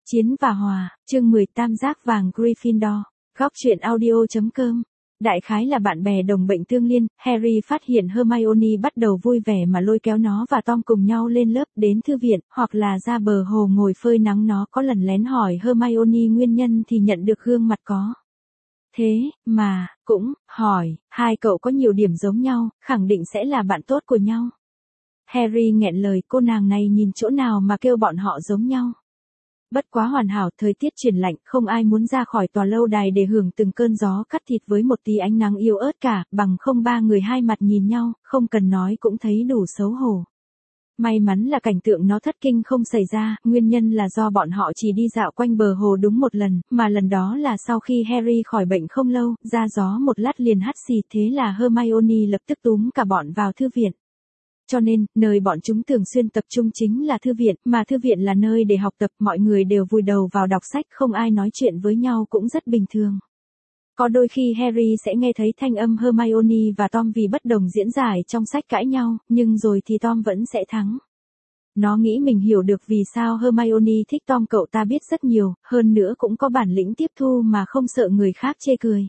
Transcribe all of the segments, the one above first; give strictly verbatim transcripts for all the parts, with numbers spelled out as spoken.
Chiến và Hòa, chương mười Tam giác vàng Gryffindor, góc truyện audio chấm com. Đại khái là bạn bè đồng bệnh tương liên, Harry phát hiện Hermione bắt đầu vui vẻ mà lôi kéo nó và Tom cùng nhau lên lớp, đến thư viện, hoặc là ra bờ hồ ngồi phơi nắng. Nó có lần lén hỏi Hermione nguyên nhân thì nhận được gương mặt có. Thế, mà, cũng, hỏi, hai cậu có nhiều điểm giống nhau, khẳng định sẽ là bạn tốt của nhau. Harry nghẹn lời, cô nàng này nhìn chỗ nào mà kêu bọn họ giống nhau. Bất quá hoàn hảo, thời tiết chuyển lạnh, không ai muốn ra khỏi tòa lâu đài để hưởng từng cơn gió cắt thịt với một tí ánh nắng yếu ớt cả, bằng không ba người hai mặt nhìn nhau, không cần nói cũng thấy đủ xấu hổ. May mắn là cảnh tượng nó thất kinh không xảy ra, nguyên nhân là do bọn họ chỉ đi dạo quanh bờ hồ đúng một lần, mà lần đó là sau khi Harry khỏi bệnh không lâu, ra gió một lát liền hắt xì, thế là Hermione lập tức túm cả bọn vào thư viện. Cho nên, nơi bọn chúng thường xuyên tập trung chính là thư viện, mà thư viện là nơi để học tập, mọi người đều vùi đầu vào đọc sách, không ai nói chuyện với nhau cũng rất bình thường. Có đôi khi Harry sẽ nghe thấy thanh âm Hermione và Tom vì bất đồng diễn giải trong sách cãi nhau, nhưng rồi thì Tom vẫn sẽ thắng. Nó nghĩ mình hiểu được vì sao Hermione thích Tom, cậu ta biết rất nhiều, hơn nữa cũng có bản lĩnh tiếp thu mà không sợ người khác chê cười.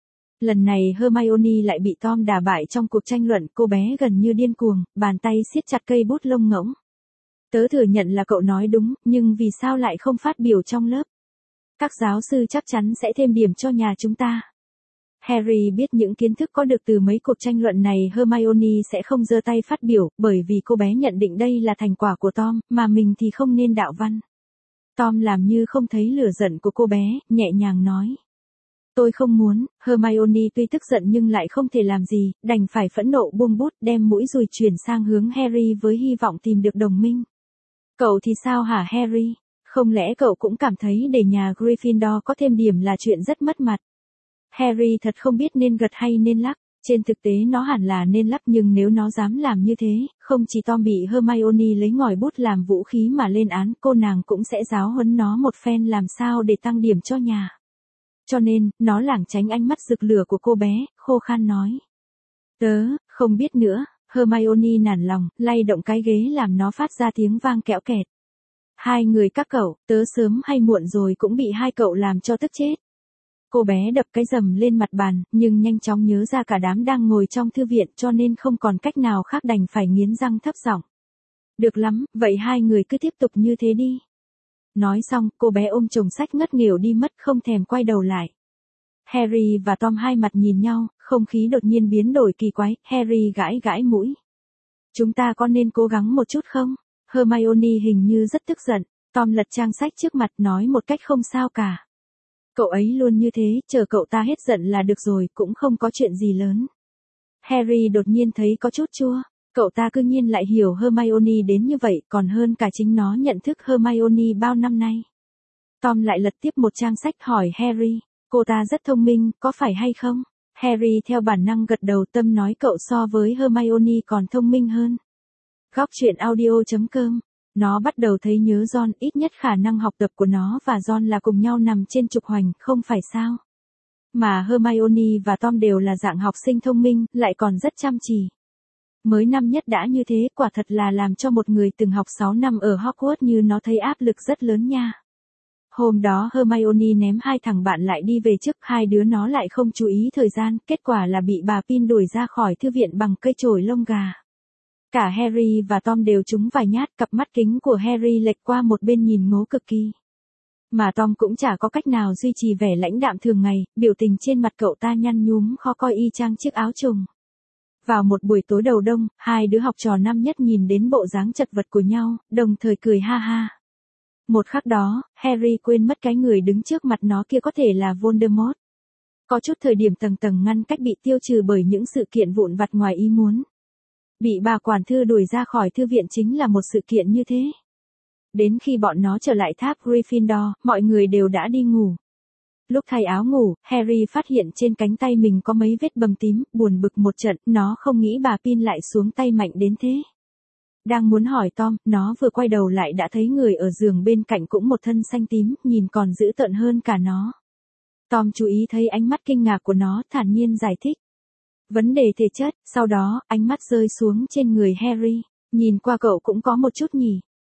Lần này Hermione lại bị Tom đả bại trong cuộc tranh luận, cô bé gần như điên cuồng, bàn tay siết chặt cây bút lông ngỗng. Tớ thừa nhận là cậu nói đúng, nhưng vì sao lại không phát biểu trong lớp? Các giáo sư chắc chắn sẽ thêm điểm cho nhà chúng ta. Harry biết những kiến thức có được từ mấy cuộc tranh luận này Hermione sẽ không giơ tay phát biểu, bởi vì cô bé nhận định đây là thành quả của Tom, mà mình thì không nên đạo văn. Tom làm như không thấy lửa giận của cô bé, nhẹ nhàng nói. Tôi không muốn. Hermione tuy tức giận nhưng lại không thể làm gì, đành phải phẫn nộ buông bút, đem mũi dùi chuyển sang hướng Harry với hy vọng tìm được đồng minh. Cậu thì sao hả Harry? Không lẽ cậu cũng cảm thấy để nhà Gryffindor có thêm điểm là chuyện rất mất mặt? Harry thật không biết nên gật hay nên lắc. Trên thực tế nó hẳn là nên lắc, nhưng nếu nó dám làm như thế, không chỉ Tom bị Hermione lấy ngòi bút làm vũ khí mà lên án, cô nàng cũng sẽ giáo huấn nó một phen làm sao để tăng điểm cho nhà. Cho nên, nó lảng tránh ánh mắt rực lửa của cô bé, khô khan nói. Tớ, không biết nữa. Hermione nản lòng, lay động cái ghế làm nó phát ra tiếng vang kẽo kẹt. Hai người các cậu, tớ sớm hay muộn rồi cũng bị hai cậu làm cho tức chết. Cô bé đập cái rầm lên mặt bàn, nhưng nhanh chóng nhớ ra cả đám đang ngồi trong thư viện, cho nên không còn cách nào khác đành phải nghiến răng thấp giọng. Được lắm, vậy hai người cứ tiếp tục như thế đi. Nói xong, cô bé ôm chồng sách ngất nghỉu đi mất, không thèm quay đầu lại. Harry và Tom hai mặt nhìn nhau, không khí đột nhiên biến đổi kỳ quái, Harry gãi gãi mũi. Chúng ta có nên cố gắng một chút không? Hermione hình như rất tức giận. Tom lật trang sách trước mặt, nói một cách không sao cả. Cậu ấy luôn như thế, chờ cậu ta hết giận là được rồi, cũng không có chuyện gì lớn. Harry đột nhiên thấy có chút chua. Cậu ta cư nhiên lại hiểu Hermione đến như vậy, còn hơn cả chính nó nhận thức Hermione bao năm nay. Tom lại lật tiếp một trang sách hỏi Harry, cô ta rất thông minh, có phải hay không? Harry theo bản năng gật đầu, tâm nói cậu so với Hermione còn thông minh hơn. Góc truyện audio chấm com. Nó bắt đầu thấy nhớ Ron, ít nhất khả năng học tập của nó và Ron là cùng nhau nằm trên trục hoành, không phải sao? Mà Hermione và Tom đều là dạng học sinh thông minh, lại còn rất chăm chỉ. Mới năm nhất đã như thế, quả thật là làm cho một người từng học sáu năm ở Hogwarts như nó thấy áp lực rất lớn nha. Hôm đó Hermione ném hai thằng bạn lại đi về trước, hai đứa nó lại không chú ý thời gian, kết quả là bị bà Pin đuổi ra khỏi thư viện bằng cây chổi lông gà. Cả Harry và Tom đều trúng vài nhát, cặp mắt kính của Harry lệch qua một bên nhìn ngố cực kỳ. Mà Tom cũng chả có cách nào duy trì vẻ lãnh đạm thường ngày, biểu tình trên mặt cậu ta nhăn nhúm khó coi y chang chiếc áo trùng. Vào một buổi tối đầu đông, hai đứa học trò năm nhất nhìn đến bộ dáng chật vật của nhau, đồng thời cười ha ha. Một khắc đó, Harry quên mất cái người đứng trước mặt nó kia có thể là Voldemort. Có chút thời điểm tầng tầng ngăn cách bị tiêu trừ bởi những sự kiện vụn vặt ngoài ý muốn. Bị bà quản thư đuổi ra khỏi thư viện chính là một sự kiện như thế. Đến khi bọn nó trở lại tháp Gryffindor, mọi người đều đã đi ngủ. Lúc thay áo ngủ, Harry phát hiện trên cánh tay mình có mấy vết bầm tím, buồn bực một trận, nó không nghĩ bà Pin lại xuống tay mạnh đến thế. Đang muốn hỏi Tom, nó vừa quay đầu lại đã thấy người ở giường bên cạnh cũng một thân xanh tím, nhìn còn dữ tợn hơn cả nó. Tom chú ý thấy ánh mắt kinh ngạc của nó, thản nhiên giải thích. Vấn đề thể chất, sau đó, ánh mắt rơi xuống trên người Harry. Nhìn qua cậu cũng có một chút nhỉ.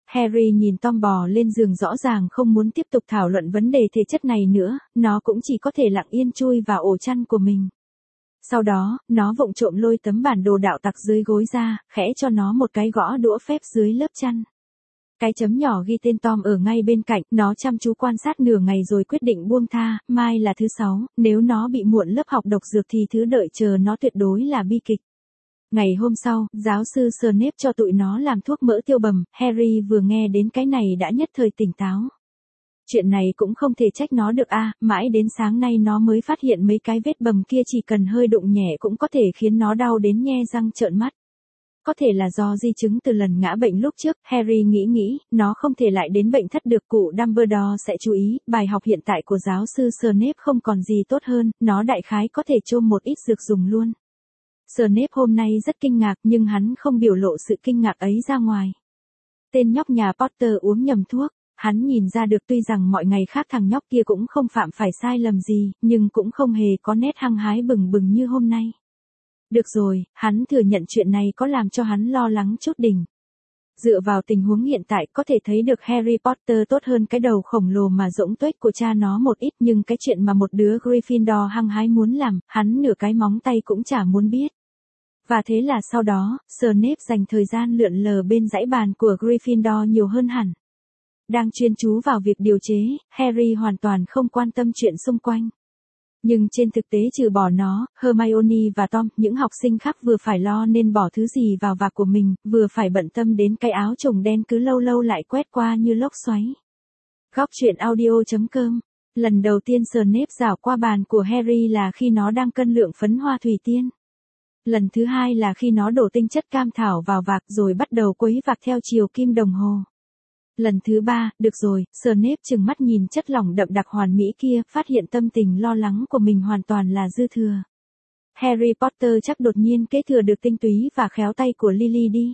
Harry nhìn Tom bò lên giường rõ ràng không muốn tiếp tục thảo luận vấn đề thể chất này nữa, nó cũng chỉ có thể lặng yên chui vào ổ chăn của mình. Sau đó, nó vụng trộm lôi tấm bản đồ đạo tặc dưới gối ra, khẽ cho nó một cái gõ đũa phép dưới lớp chăn. Cái chấm nhỏ ghi tên Tom ở ngay bên cạnh, nó chăm chú quan sát nửa ngày rồi quyết định buông tha, mai là thứ sáu, nếu nó bị muộn lớp học độc dược thì thứ đợi chờ nó tuyệt đối là bi kịch. Ngày hôm sau, giáo sư Snape cho tụi nó làm thuốc mỡ tiêu bầm, Harry vừa nghe đến cái này đã nhất thời tỉnh táo. Chuyện này cũng không thể trách nó được a, mãi đến sáng nay nó mới phát hiện mấy cái vết bầm kia chỉ cần hơi đụng nhẹ cũng có thể khiến nó đau đến nhe răng trợn mắt. Có thể là do di chứng từ lần ngã bệnh lúc trước, Harry nghĩ nghĩ, nó không thể lại đến bệnh thất được, cụ Dumbledore sẽ chú ý, bài học hiện tại của giáo sư Snape không còn gì tốt hơn, nó đại khái có thể chôm một ít dược dùng luôn. Snape hôm nay rất kinh ngạc nhưng hắn không biểu lộ sự kinh ngạc ấy ra ngoài. Tên nhóc nhà Potter uống nhầm thuốc, hắn nhìn ra được tuy rằng mọi ngày khác thằng nhóc kia cũng không phạm phải sai lầm gì, nhưng cũng không hề có nét hăng hái bừng bừng như hôm nay. Được rồi, hắn thừa nhận chuyện này có làm cho hắn lo lắng chút đỉnh. Dựa vào tình huống hiện tại có thể thấy được Harry Potter tốt hơn cái đầu khổng lồ mà rỗng tuếch của cha nó một ít, nhưng cái chuyện mà một đứa Gryffindor hăng hái muốn làm, hắn nửa cái móng tay cũng chả muốn biết. Và thế là sau đó, Snape dành thời gian lượn lờ bên dãy bàn của Gryffindor nhiều hơn hẳn. Đang chuyên chú vào việc điều chế, Harry hoàn toàn không quan tâm chuyện xung quanh. Nhưng trên thực tế trừ bỏ nó, Hermione và Tom, những học sinh khác vừa phải lo nên bỏ thứ gì vào vạc của mình, vừa phải bận tâm đến cái áo trùng đen cứ lâu lâu lại quét qua như lốc xoáy. Góc truyện audio chấm com. Lần đầu tiên Snape rảo qua bàn của Harry là khi nó đang cân lượng phấn hoa thủy tiên. Lần thứ hai là khi nó đổ tinh chất cam thảo vào vạc rồi bắt đầu quấy vạc theo chiều kim đồng hồ. Lần thứ ba, được rồi, Snape chừng mắt nhìn chất lỏng đậm đặc hoàn mỹ kia, phát hiện tâm tình lo lắng của mình hoàn toàn là dư thừa. Harry Potter chắc đột nhiên kế thừa được tinh túy và khéo tay của Lily đi.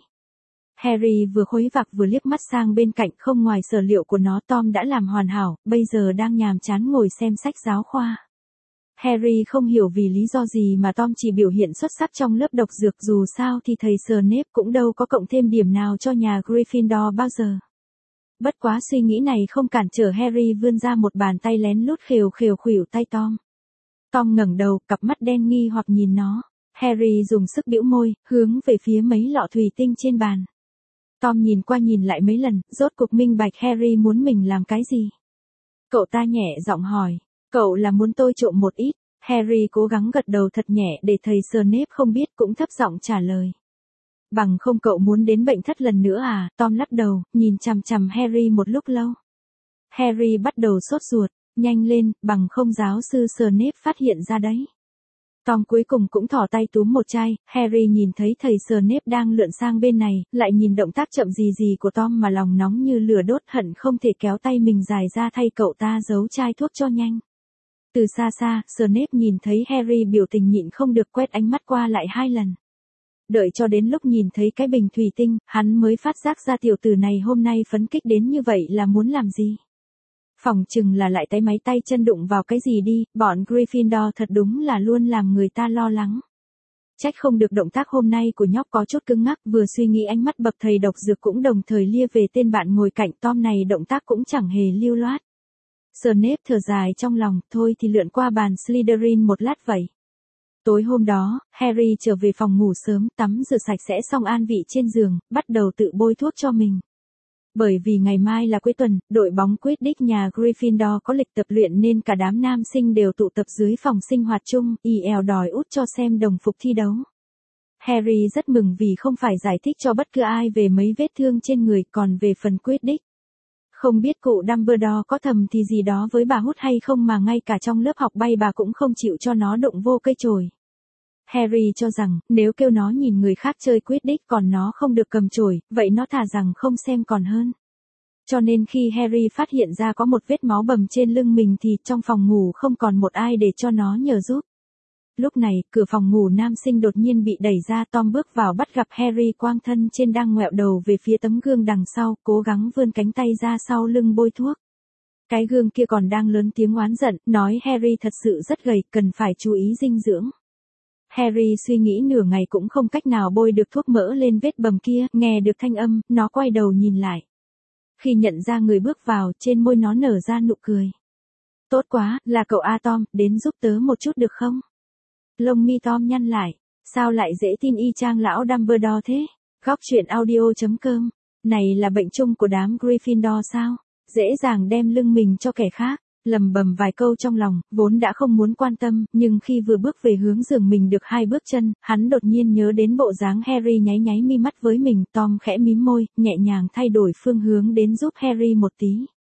Harry vừa khuấy vạc vừa liếc mắt sang bên cạnh, không ngoài sở liệu của nó Tom đã làm hoàn hảo, bây giờ đang nhàm chán ngồi xem sách giáo khoa. Harry không hiểu vì lý do gì mà Tom chỉ biểu hiện xuất sắc trong lớp độc dược, dù sao thì thầy Snape cũng đâu có cộng thêm điểm nào cho nhà Gryffindor bao giờ. Bất quá suy nghĩ này không cản trở Harry vươn ra một bàn tay lén lút khều khều khuỷu tay Tom. Tom ngẩng đầu, cặp mắt đen nghi hoặc nhìn nó. Harry dùng sức bĩu môi, hướng về phía mấy lọ thủy tinh trên bàn. Tom nhìn qua nhìn lại mấy lần, rốt cục minh bạch Harry muốn mình làm cái gì. Cậu ta nhẹ giọng hỏi, cậu là muốn tôi trộm một ít? Harry cố gắng gật đầu thật nhẹ để thầy Snape không biết, cũng thấp giọng trả lời. Bằng không cậu muốn đến bệnh thất lần nữa à? Tom lắc đầu, nhìn chằm chằm Harry một lúc lâu. Harry bắt đầu sốt ruột, nhanh lên, bằng không giáo sư Snape phát hiện ra đấy. Tom cuối cùng cũng thỏ tay túm một chai, Harry nhìn thấy thầy Snape đang lượn sang bên này, lại nhìn động tác chậm gì gì của Tom mà lòng nóng như lửa đốt, hận không thể kéo tay mình dài ra thay cậu ta giấu chai thuốc cho nhanh. Từ xa xa, Snape nhìn thấy Harry biểu tình nhịn không được quét ánh mắt qua lại hai lần. Đợi cho đến lúc nhìn thấy cái bình thủy tinh, hắn mới phát giác ra tiểu tử này hôm nay phấn kích đến như vậy là muốn làm gì. Phỏng chừng là lại tay máy tay chân đụng vào cái gì đi, bọn Gryffindor thật đúng là luôn làm người ta lo lắng. Trách không được động tác hôm nay của nhóc có chút cứng ngắc, vừa suy nghĩ ánh mắt bậc thầy độc dược cũng đồng thời lia về tên bạn ngồi cạnh Tom này, động tác cũng chẳng hề lưu loát. Snape thở dài trong lòng, thôi thì lượn qua bàn Slytherin một lát vậy. Tối hôm đó, Harry trở về phòng ngủ sớm, tắm rửa sạch sẽ xong an vị trên giường, bắt đầu tự bôi thuốc cho mình. Bởi vì ngày mai là cuối tuần, đội bóng Quidditch nhà Gryffindor có lịch tập luyện nên cả đám nam sinh đều tụ tập dưới phòng sinh hoạt chung, y èo đòi út cho xem đồng phục thi đấu. Harry rất mừng vì không phải giải thích cho bất cứ ai về mấy vết thương trên người, còn về phần Quidditch. Không biết cụ Dumbledore có thầm thì gì đó với bà Hút hay không mà ngay cả trong lớp học bay bà cũng không chịu cho nó đụng vô cây chổi. Harry cho rằng, nếu kêu nó nhìn người khác chơi Quidditch còn nó không được cầm chổi, vậy nó thà rằng không xem còn hơn. Cho nên khi Harry phát hiện ra có một vết máu bầm trên lưng mình thì trong phòng ngủ không còn một ai để cho nó nhờ giúp. Lúc này, cửa phòng ngủ nam sinh đột nhiên bị đẩy ra, Tom bước vào bắt gặp Harry quang thân trên đang ngoẹo đầu về phía tấm gương đằng sau, cố gắng vươn cánh tay ra sau lưng bôi thuốc. Cái gương kia còn đang lớn tiếng oán giận, nói Harry thật sự rất gầy, cần phải chú ý dinh dưỡng. Harry suy nghĩ nửa ngày cũng không cách nào bôi được thuốc mỡ lên vết bầm kia, nghe được thanh âm, nó quay đầu nhìn lại. Khi nhận ra người bước vào, trên môi nó nở ra nụ cười. Tốt quá, là cậu A Tom, đến giúp tớ một chút được không? Lông mi Tom nhăn lại, sao lại dễ tin y chang lão Dumbledore thế? Góc truyện audio.com, này là bệnh chung của đám Gryffindor sao? Dễ dàng đem lưng mình cho kẻ khác, lầm bầm vài câu trong lòng, vốn đã không muốn quan tâm, nhưng khi vừa bước về hướng giường mình được hai bước chân, hắn đột nhiên nhớ đến bộ dáng Harry nháy nháy mi mắt với mình, Tom khẽ mím môi, nhẹ nhàng thay đổi phương hướng đến giúp Harry một tí.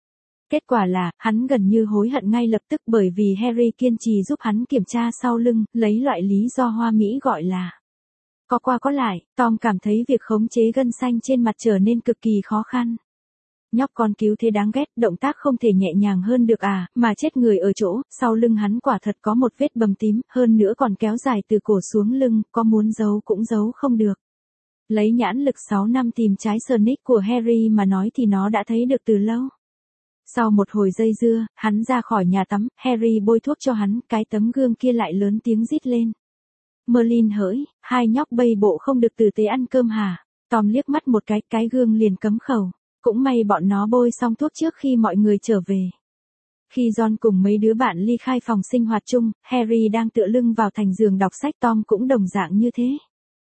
Kết quả là, hắn gần như hối hận ngay lập tức bởi vì Harry kiên trì giúp hắn kiểm tra sau lưng, lấy loại lý do hoa mỹ gọi là có qua có lại. Tom cảm thấy việc khống chế gân xanh trên mặt trở nên cực kỳ khó khăn. Nhóc con cứu thế đáng ghét, động tác không thể nhẹ nhàng hơn được à, mà chết người ở chỗ, sau lưng hắn quả thật có một vết bầm tím, hơn nữa còn kéo dài từ cổ xuống lưng, có muốn giấu cũng giấu không được. Lấy nhãn lực sáu năm tìm trái Sonic của Harry mà nói thì nó đã thấy được từ lâu. Sau một hồi dây dưa, hắn ra khỏi nhà tắm, Harry bôi thuốc cho hắn, cái tấm gương kia lại lớn tiếng rít lên. Merlin hỡi, hai nhóc bay bộ không được tử tế ăn cơm hả? Tom liếc mắt một cái, cái gương liền cấm khẩu. Cũng may bọn nó bôi xong thuốc trước khi mọi người trở về. Khi John cùng mấy đứa bạn ly khai phòng sinh hoạt chung, Harry đang tựa lưng vào thành giường đọc sách, Tom cũng đồng dạng như thế.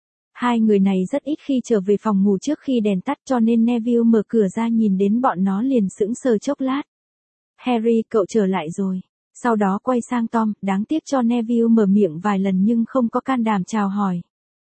Hai người này rất ít khi trở về phòng ngủ trước khi đèn tắt, cho nên Neville mở cửa ra nhìn đến bọn nó liền sững sờ chốc lát. Harry, cậu trở lại rồi. Sau đó quay sang Tom, đáng tiếc cho Neville mở miệng vài lần nhưng không có can đảm chào hỏi.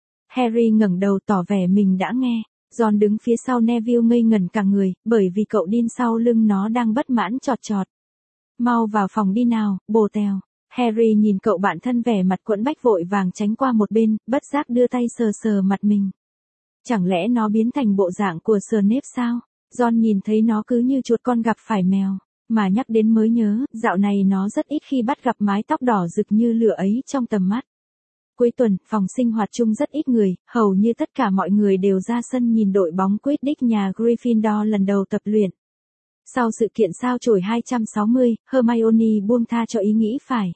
Harry ngẩng đầu tỏ vẻ mình đã nghe. John đứng phía sau Neville ngây ngẩn cả người, bởi vì cậu Dean sau lưng nó đang bất mãn chọt chọt. Mau vào phòng đi nào, bồ tèo. Harry nhìn cậu bạn thân vẻ mặt quẫn bách vội vàng tránh qua một bên, bất giác đưa tay sờ sờ mặt mình. Chẳng lẽ nó biến thành bộ dạng của Snape sao? John nhìn thấy nó cứ như chuột con gặp phải mèo. Mà nhắc đến mới nhớ, dạo này nó rất ít khi bắt gặp mái tóc đỏ rực như lửa ấy trong tầm mắt. Cuối tuần, phòng sinh hoạt chung rất ít người, hầu như tất cả mọi người đều ra sân nhìn đội bóng Quidditch nhà Gryffindor lần đầu tập luyện. Sau sự kiện sao chổi hai trăm sáu mươi, Hermione buông tha cho ý nghĩ phải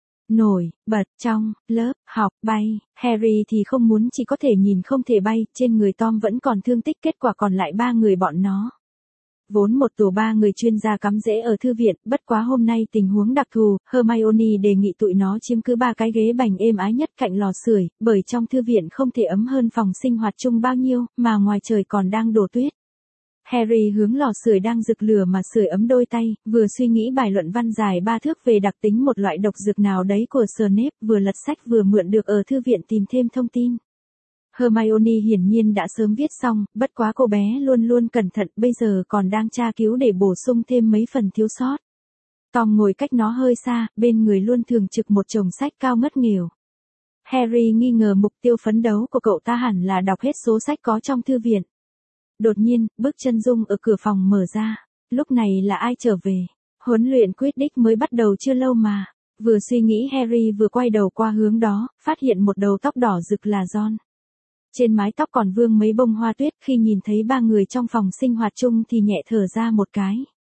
nổi bật trong lớp học bay. Harry thì không muốn, chỉ có thể nhìn không thể bay, trên người Tom vẫn còn thương tích, kết quả còn lại ba người bọn nó. Vốn một tổ ba người chuyên gia cắm rễ ở thư viện, bất quá hôm nay tình huống đặc thù, Hermione đề nghị tụi nó chiếm cứ ba cái ghế bành êm ái nhất cạnh lò sưởi, bởi trong thư viện không thể ấm hơn phòng sinh hoạt chung bao nhiêu, mà ngoài trời còn đang đổ tuyết. Harry hướng lò sưởi đang rực lửa mà sưởi ấm đôi tay, vừa suy nghĩ bài luận văn dài ba thước về đặc tính một loại độc dược nào đấy của Snape, vừa lật sách vừa mượn được ở thư viện tìm thêm thông tin. Hermione hiển nhiên đã sớm viết xong, bất quá cô bé luôn luôn cẩn thận, bây giờ còn đang tra cứu để bổ sung thêm mấy phần thiếu sót. Tom ngồi cách nó hơi xa, bên người luôn thường trực một chồng sách cao ngất nghèo. Harry nghi ngờ mục tiêu phấn đấu của cậu ta hẳn là đọc hết số sách có trong thư viện. Đột nhiên, bước chân rung ở cửa phòng mở ra. Lúc này là ai trở về? Huấn luyện Quidditch mới bắt đầu chưa lâu mà. Vừa suy nghĩ Harry vừa quay đầu qua hướng đó, phát hiện một đầu tóc đỏ rực là John. Trên mái tóc còn vương mấy bông hoa tuyết, khi nhìn thấy ba người trong phòng sinh hoạt chung thì nhẹ thở ra một cái.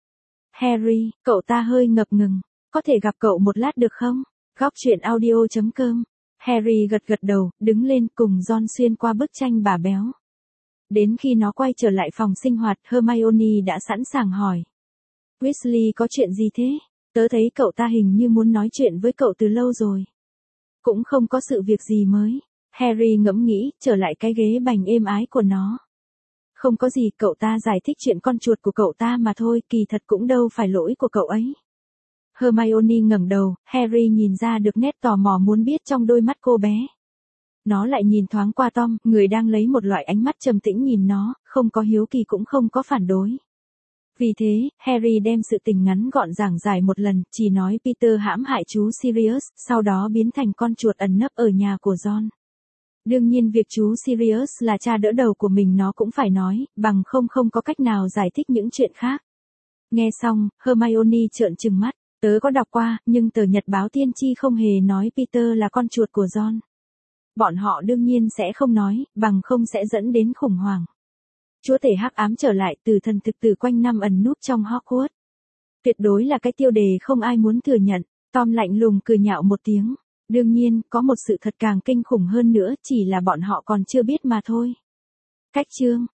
Harry, cậu ta hơi ngập ngừng. Có thể gặp cậu một lát được không? Góc truyện audio.com. Harry gật gật đầu, đứng lên cùng John xuyên qua bức tranh bà béo. Đến khi nó quay trở lại phòng sinh hoạt, Hermione đã sẵn sàng hỏi. Weasley có chuyện gì thế? Tớ thấy cậu ta hình như muốn nói chuyện với cậu từ lâu rồi. Cũng không có sự việc gì mới. Harry ngẫm nghĩ, trở lại cái ghế bành êm ái của nó. Không có gì, cậu ta giải thích chuyện con chuột của cậu ta mà thôi, kỳ thật cũng đâu phải lỗi của cậu ấy. Hermione ngẩng đầu, Harry nhìn ra được nét tò mò muốn biết trong đôi mắt cô bé. Nó lại nhìn thoáng qua Tom, người đang lấy một loại ánh mắt trầm tĩnh nhìn nó, không có hiếu kỳ cũng không có phản đối. Vì thế, Harry đem sự tình ngắn gọn giảng giải một lần, chỉ nói Peter hãm hại chú Sirius, sau đó biến thành con chuột ẩn nấp ở nhà của John. Đương nhiên việc chú Sirius là cha đỡ đầu của mình nó cũng phải nói, bằng không không có cách nào giải thích những chuyện khác. Nghe xong, Hermione trợn trừng mắt, tớ có đọc qua, nhưng tờ nhật báo tiên tri không hề nói Peter là con chuột của John. Bọn họ đương nhiên sẽ không nói, bằng không sẽ dẫn đến khủng hoảng. Chúa tể hắc ám trở lại, từ thần thực tử quanh năm ẩn núp trong Hogwarts. Tuyệt đối là cái tiêu đề không ai muốn thừa nhận. Tom lạnh lùng cười nhạo một tiếng. Đương nhiên, có một sự thật càng kinh khủng hơn nữa, chỉ là bọn họ còn chưa biết mà thôi. Cách chương